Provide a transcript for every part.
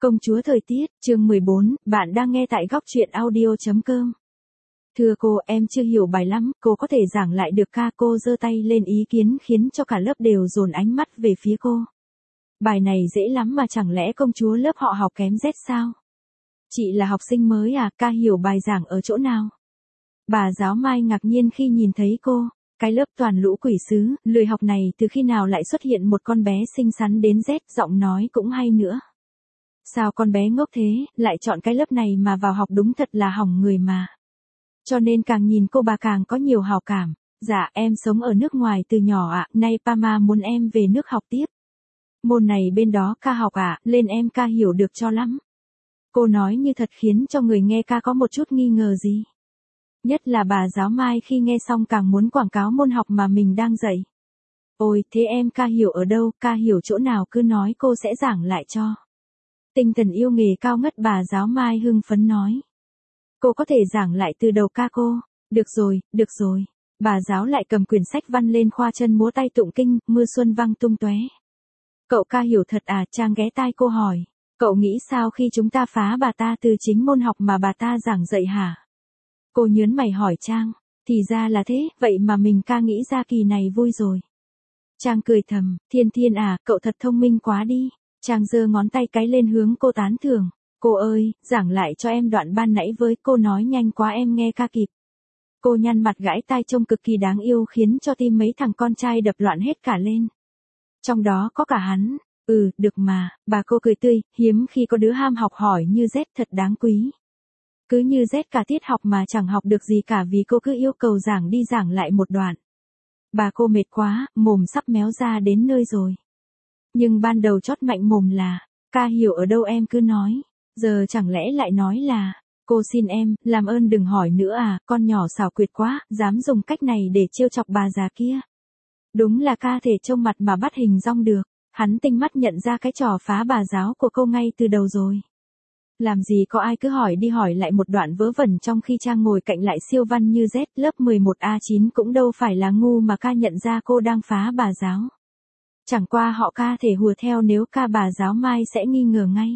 Công chúa thời tiết, chương 14, bạn đang nghe tại góc truyện audio.com. Thưa cô, em chưa hiểu bài lắm, cô có thể giảng lại được ca? Cô giơ tay lên ý kiến khiến cho cả lớp đều dồn ánh mắt về phía cô. Bài này dễ lắm mà chẳng lẽ công chúa lớp họ học kém Z sao? Chị là học sinh mới à, ca hiểu bài giảng ở chỗ nào? Bà giáo Mai ngạc nhiên khi nhìn thấy cô. Cái lớp toàn lũ quỷ sứ, lười học này từ khi nào lại xuất hiện một con bé xinh xắn đến Z, giọng nói cũng hay nữa. Sao con bé ngốc thế, lại chọn cái lớp này mà vào học, đúng thật là hỏng người mà. Cho nên càng nhìn cô bà càng có nhiều hào cảm. Dạ em sống ở nước ngoài từ nhỏ ạ, nay Pama muốn em về nước học tiếp. Môn này bên đó ca học ạ, lên em ca hiểu được cho lắm. Cô nói như thật khiến cho người nghe ca có một chút nghi ngờ gì. Nhất là bà giáo Mai khi nghe xong càng muốn quảng cáo môn học mà mình đang dạy. Ôi, thế em ca hiểu ở đâu, ca hiểu chỗ nào cứ nói cô sẽ giảng lại cho. Tinh thần yêu nghề cao ngất bà giáo Mai hưng phấn nói. Cô có thể giảng lại từ đầu ca cô. Được rồi. Bà giáo lại cầm quyển sách văn lên khoa chân múa tay tụng kinh, mưa xuân văng tung tóe. Cậu ca hiểu thật à? Trang ghé tai cô hỏi. Cậu nghĩ sao khi chúng ta phá bà ta từ chính môn học mà bà ta giảng dạy hả? Cô nhớn mày hỏi Trang. Thì ra là thế, vậy mà mình ca nghĩ ra kỳ này vui rồi. Trang cười thầm, Thiên à, cậu thật thông minh quá đi. Trang giơ ngón tay cái lên hướng cô tán thưởng. Cô ơi, giảng lại cho em đoạn ban nãy với, cô nói nhanh quá em nghe ca kịp. Cô nhăn mặt gãi tai trông cực kỳ đáng yêu khiến cho tim mấy thằng con trai đập loạn hết cả lên. Trong đó có cả hắn. Được mà, bà cô cười tươi, hiếm khi có đứa ham học hỏi như Z, thật đáng quý. Cứ như Z cả tiết học mà chẳng học được gì cả vì cô cứ yêu cầu giảng đi giảng lại một đoạn. Bà cô mệt quá, mồm sắp méo ra đến nơi rồi. Nhưng ban đầu chót mạnh mồm là, ca hiểu ở đâu em cứ nói. Giờ chẳng lẽ lại nói là, cô xin em, làm ơn đừng hỏi nữa à, con nhỏ xảo quyệt quá, dám dùng cách này để trêu chọc bà già kia. Đúng là ca thể trông mặt mà bắt hình dong được. Hắn tinh mắt nhận ra cái trò phá bà giáo của cô ngay từ đầu rồi. Làm gì có ai cứ hỏi đi hỏi lại một đoạn vớ vẩn trong khi Trang ngồi cạnh lại siêu văn như Z, lớp 11A9 cũng đâu phải là ngu mà ca nhận ra cô đang phá bà giáo. Chẳng qua họ ca thể hùa theo, nếu ca bà giáo Mai sẽ nghi ngờ ngay.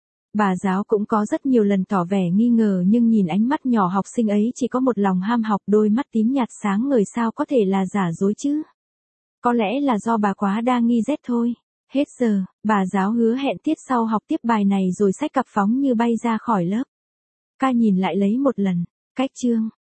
Bà giáo cũng có rất nhiều lần tỏ vẻ nghi ngờ nhưng nhìn ánh mắt nhỏ học sinh ấy chỉ có một lòng ham học, đôi mắt tím nhạt sáng ngời, sao có thể là giả dối chứ. Có lẽ là do bà quá đa nghi Z thôi. Hết giờ, bà giáo hứa hẹn tiết sau học tiếp bài này rồi xách cặp phóng như bay ra khỏi lớp. Ca nhìn lại lấy một lần, cách chương,